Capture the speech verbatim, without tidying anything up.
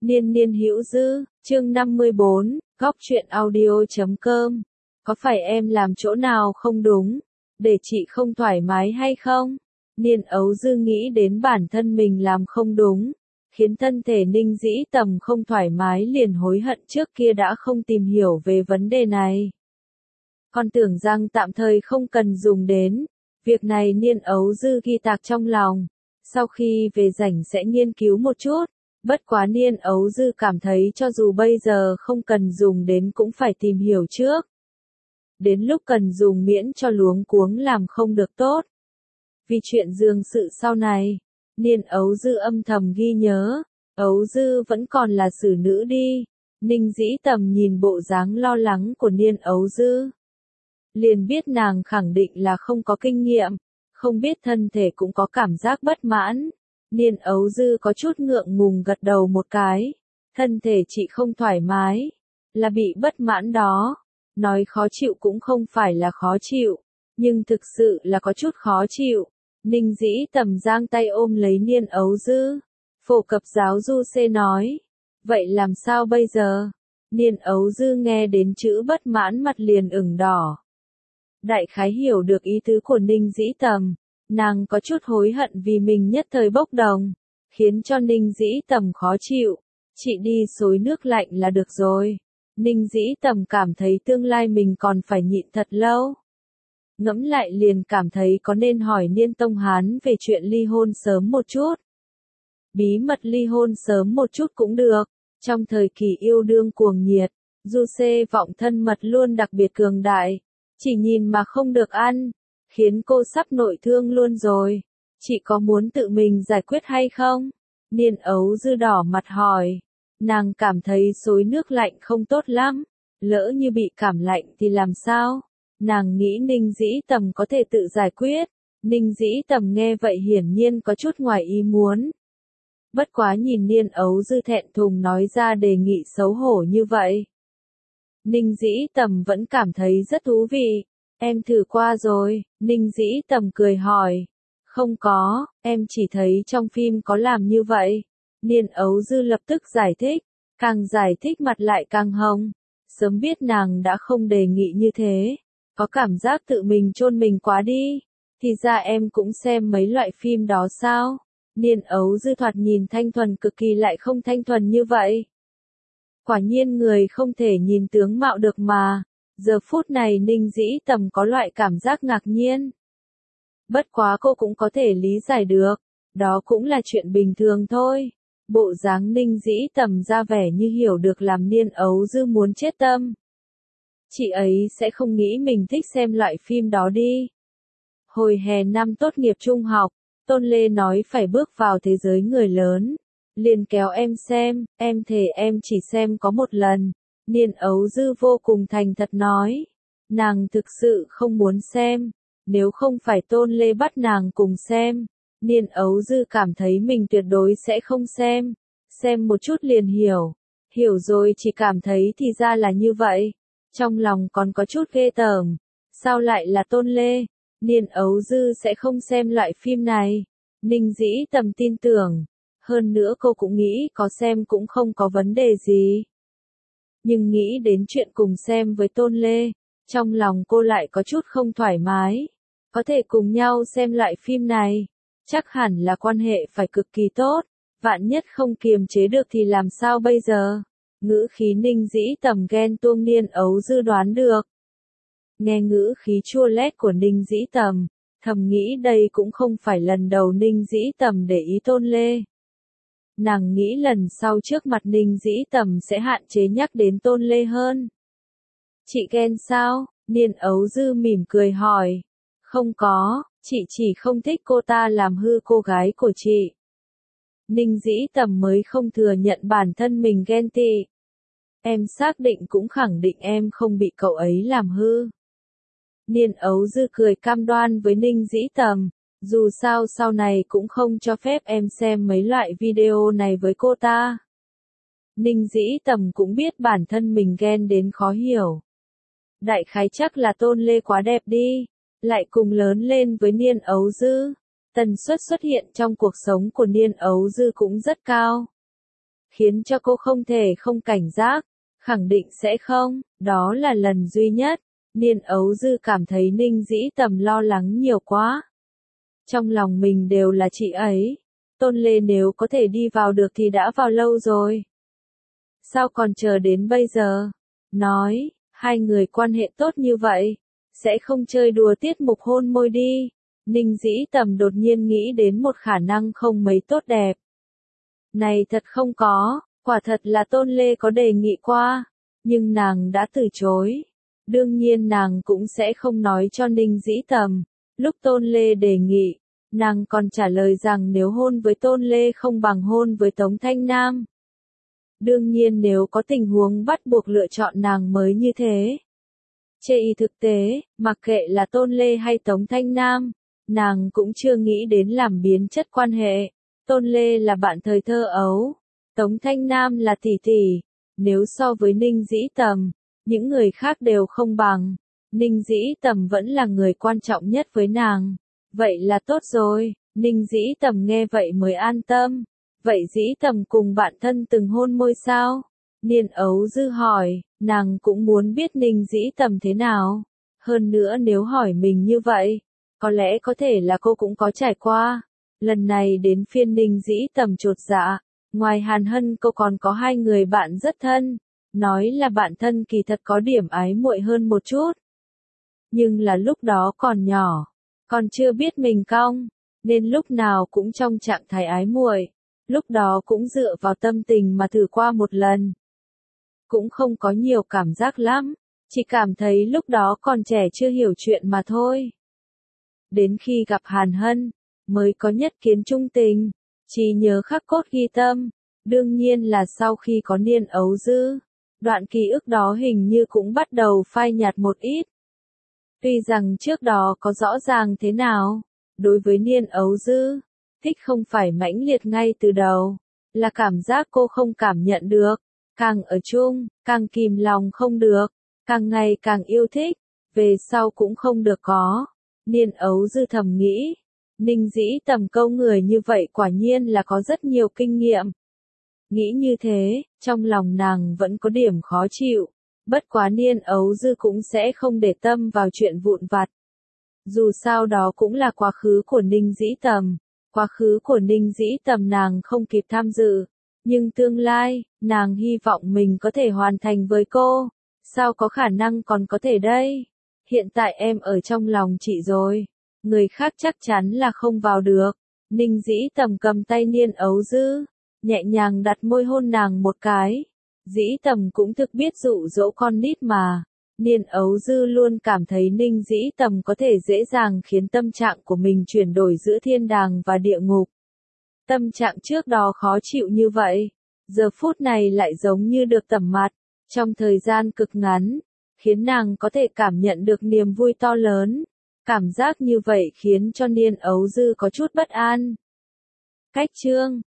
Niên niên hữu dư, chương năm mươi bốn, góc truyện audio chấm com. Có phải em làm chỗ nào không đúng, để chị không thoải mái hay không? Niên ấu dư nghĩ đến bản thân mình làm không đúng, khiến thân thể Ninh Dĩ Tầm không thoải mái, liền hối hận trước kia đã không tìm hiểu về vấn đề này. Con tưởng rằng tạm thời không cần dùng đến, việc này Niên ấu dư ghi tạc trong lòng, sau khi về rảnh sẽ nghiên cứu một chút. Bất quá Niên ấu dư cảm thấy cho dù bây giờ không cần dùng đến cũng phải tìm hiểu trước. Đến lúc cần dùng miễn cho luống cuống làm không được tốt. Vì chuyện dương sự sau này, Niên ấu dư âm thầm ghi nhớ, ấu dư vẫn còn là xử nữ đi. Ninh Dĩ Tầm nhìn bộ dáng lo lắng của Niên ấu dư, liền biết nàng khẳng định là không có kinh nghiệm, không biết thân thể cũng có cảm giác bất mãn. Niên ấu dư có chút ngượng ngùng gật đầu một cái, thân thể chị không thoải mái, là bị bất mãn đó, nói khó chịu cũng không phải là khó chịu, nhưng thực sự là có chút khó chịu. Ninh Dĩ Tầm giang tay ôm lấy Niên ấu dư, phổ cập giáo du xê nói, vậy làm sao bây giờ? Niên ấu dư nghe đến chữ bất mãn mặt liền ửng đỏ. Đại khái hiểu được ý tứ của Ninh Dĩ Tầm. Nàng có chút hối hận vì mình nhất thời bốc đồng, khiến cho Ninh Dĩ Tầm khó chịu. Chị đi xối nước lạnh là được rồi. Ninh Dĩ Tầm cảm thấy tương lai mình còn phải nhịn thật lâu. Ngẫm lại liền cảm thấy có nên hỏi Niên Tông Hán về chuyện ly hôn sớm một chút. Bí mật ly hôn sớm một chút cũng được. Trong thời kỳ yêu đương cuồng nhiệt, du xê vọng thân mật luôn đặc biệt cường đại. Chỉ nhìn mà không được ăn, khiến cô sắp nội thương luôn rồi. Chị có muốn tự mình giải quyết hay không? Niên ấu dư đỏ mặt hỏi. Nàng cảm thấy xối nước lạnh không tốt lắm. Lỡ như bị cảm lạnh thì làm sao? Nàng nghĩ Ninh Dĩ Tầm có thể tự giải quyết. Ninh Dĩ Tầm nghe vậy hiển nhiên có chút ngoài ý muốn. Bất quá nhìn Niên ấu dư thẹn thùng nói ra đề nghị xấu hổ như vậy. Ninh Dĩ Tầm vẫn cảm thấy rất thú vị. Em thử qua rồi, Ninh Dĩ Tầm cười hỏi. Không có, em chỉ thấy trong phim có làm như vậy. Niên ấu dư lập tức giải thích, càng giải thích mặt lại càng hồng. Sớm biết nàng đã không đề nghị như thế, có cảm giác tự mình chôn mình quá đi. Thì ra em cũng xem mấy loại phim đó sao? Niên ấu dư thoạt nhìn thanh thuần cực kỳ lại không thanh thuần như vậy. Quả nhiên người không thể nhìn tướng mạo được mà. Giờ phút này Ninh Dĩ Tầm có loại cảm giác ngạc nhiên. Bất quá cô cũng có thể lý giải được, đó cũng là chuyện bình thường thôi. Bộ dáng Ninh Dĩ Tầm ra vẻ như hiểu được làm Niên ấu dư muốn chết tâm. Chị ấy sẽ không nghĩ mình thích xem loại phim đó đi. Hồi hè năm tốt nghiệp trung học, Tôn Lê nói phải bước vào thế giới người lớn. Liền kéo em xem, em thề em chỉ xem có một lần. Niên ấu dư vô cùng thành thật nói. Nàng thực sự không muốn xem. Nếu không phải Tôn Lê bắt nàng cùng xem, Niên ấu dư cảm thấy mình tuyệt đối sẽ không xem. Xem một chút liền hiểu. Hiểu rồi chỉ cảm thấy thì ra là như vậy. Trong lòng còn có chút ghê tởm. Sao lại là Tôn Lê? Niên ấu dư sẽ không xem loại phim này. Ninh Dĩ Tầm tin tưởng. Hơn nữa cô cũng nghĩ có xem cũng không có vấn đề gì. Nhưng nghĩ đến chuyện cùng xem với Tôn Lê, trong lòng cô lại có chút không thoải mái. Có thể cùng nhau xem loại phim này, chắc hẳn là quan hệ phải cực kỳ tốt, vạn nhất không kiềm chế được thì làm sao bây giờ? Ngữ khí Ninh Dĩ Tầm ghen tuông Niên ấu dư đoán được. Nghe ngữ khí chua lét của Ninh Dĩ Tầm, thầm nghĩ đây cũng không phải lần đầu Ninh Dĩ Tầm để ý Tôn Lê. Nàng nghĩ lần sau trước mặt Ninh Dĩ Tầm sẽ hạn chế nhắc đến Tôn Lê hơn. Chị ghen sao? Niên ấu dư mỉm cười hỏi. Không có, chị chỉ không thích cô ta làm hư cô gái của chị. Ninh Dĩ Tầm mới không thừa nhận bản thân mình ghen tị. Em xác định cũng khẳng định em không bị cậu ấy làm hư. Niên ấu dư cười cam đoan với Ninh Dĩ Tầm. Dù sao sau này cũng không cho phép em xem mấy loại video này với cô ta. Ninh Dĩ Tầm cũng biết bản thân mình ghen đến khó hiểu. Đại khái chắc là Tôn Lê quá đẹp đi, lại cùng lớn lên với Niên ấu dư. Tần suất xuất hiện trong cuộc sống của Niên ấu dư cũng rất cao. khiến cho cô không thể không cảnh giác, khẳng định sẽ không, đó là lần duy nhất. Niên Ấu Dư cảm thấy Ninh Dĩ Tầm lo lắng nhiều quá. Trong lòng mình đều là chị ấy, Tôn Lê nếu có thể đi vào được thì đã vào lâu rồi. Sao còn chờ đến bây giờ? Nói, hai người quan hệ tốt như vậy, sẽ không chơi đùa tiết mục hôn môi đi. Ninh Dĩ Tầm đột nhiên nghĩ đến một khả năng không mấy tốt đẹp. Này thật không có, quả thật là Tôn Lê có đề nghị qua, nhưng nàng đã từ chối. Đương nhiên nàng cũng sẽ không nói cho Ninh Dĩ Tầm. Lúc Tôn Lê đề nghị, nàng còn trả lời rằng nếu hôn với Tôn Lê không bằng hôn với Tống Thanh Nam. Đương nhiên nếu có tình huống bắt buộc lựa chọn nàng mới như thế. Chê y thực tế, mặc kệ là Tôn Lê hay Tống Thanh Nam, nàng cũng chưa nghĩ đến làm biến chất quan hệ. Tôn Lê là bạn thời thơ ấu, Tống Thanh Nam là tỷ tỷ. Nếu so với Ninh Dĩ Tầm, những người khác đều không bằng. Ninh Dĩ Tầm vẫn là người quan trọng nhất với nàng. Vậy là tốt rồi, Ninh Dĩ Tầm nghe vậy mới an tâm. Vậy Dĩ Tầm cùng bạn thân từng hôn môi sao? Niên Ấu Dư hỏi, nàng cũng muốn biết Ninh Dĩ Tầm thế nào. Hơn nữa nếu hỏi mình như vậy, có lẽ có thể là cô cũng có trải qua. Lần này đến phiên Ninh Dĩ Tầm chột dạ, ngoài Hàn Hân cô còn có hai người bạn rất thân. Nói là bạn thân kỳ thật có điểm ái muội hơn một chút. Nhưng là lúc đó còn nhỏ, còn chưa biết mình cong, nên lúc nào cũng trong trạng thái ái muội. Lúc đó cũng dựa vào tâm tình mà thử qua một lần. Cũng không có nhiều cảm giác lắm, chỉ cảm thấy lúc đó còn trẻ chưa hiểu chuyện mà thôi. Đến khi gặp Hàn Hân, mới có nhất kiến trung tình, chỉ nhớ khắc cốt ghi tâm. Đương nhiên là sau khi có Niên Ấu Dư, đoạn ký ức đó hình như cũng bắt đầu phai nhạt một ít. Tuy rằng trước đó có rõ ràng thế nào, đối với Niên Ấu Dư, thích không phải mãnh liệt ngay từ đầu, là cảm giác cô không cảm nhận được, càng ở chung, càng kìm lòng không được, càng ngày càng yêu thích, về sau cũng không được có. Niên Ấu Dư thầm nghĩ, Ninh Dĩ Tầm câu người như vậy quả nhiên là có rất nhiều kinh nghiệm. Nghĩ như thế, trong lòng nàng vẫn có điểm khó chịu, bất quá Niên Ấu Dư cũng sẽ không để tâm vào chuyện vụn vặt. Dù sao đó cũng là quá khứ của Ninh Dĩ Tầm, quá khứ của Ninh Dĩ Tầm nàng không kịp tham dự, nhưng tương lai, nàng hy vọng mình có thể hoàn thành với cô, sao có khả năng còn có thể đây? Hiện tại em ở trong lòng chị rồi, người khác chắc chắn là không vào được. Ninh Dĩ Tầm cầm tay Niên Ấu Dư, nhẹ nhàng đặt môi hôn nàng một cái. Dĩ Tầm cũng thực biết dụ dỗ con nít mà. Niên Ấu Dư luôn cảm thấy Ninh Dĩ Tầm có thể dễ dàng khiến tâm trạng của mình chuyển đổi giữa thiên đàng và địa ngục. Tâm trạng trước đó khó chịu như vậy, giờ phút này lại giống như được tẩm mặt, trong thời gian cực ngắn, khiến nàng có thể cảm nhận được niềm vui to lớn. Cảm giác như vậy khiến cho Niên Ấu Dư có chút bất an. Cách chương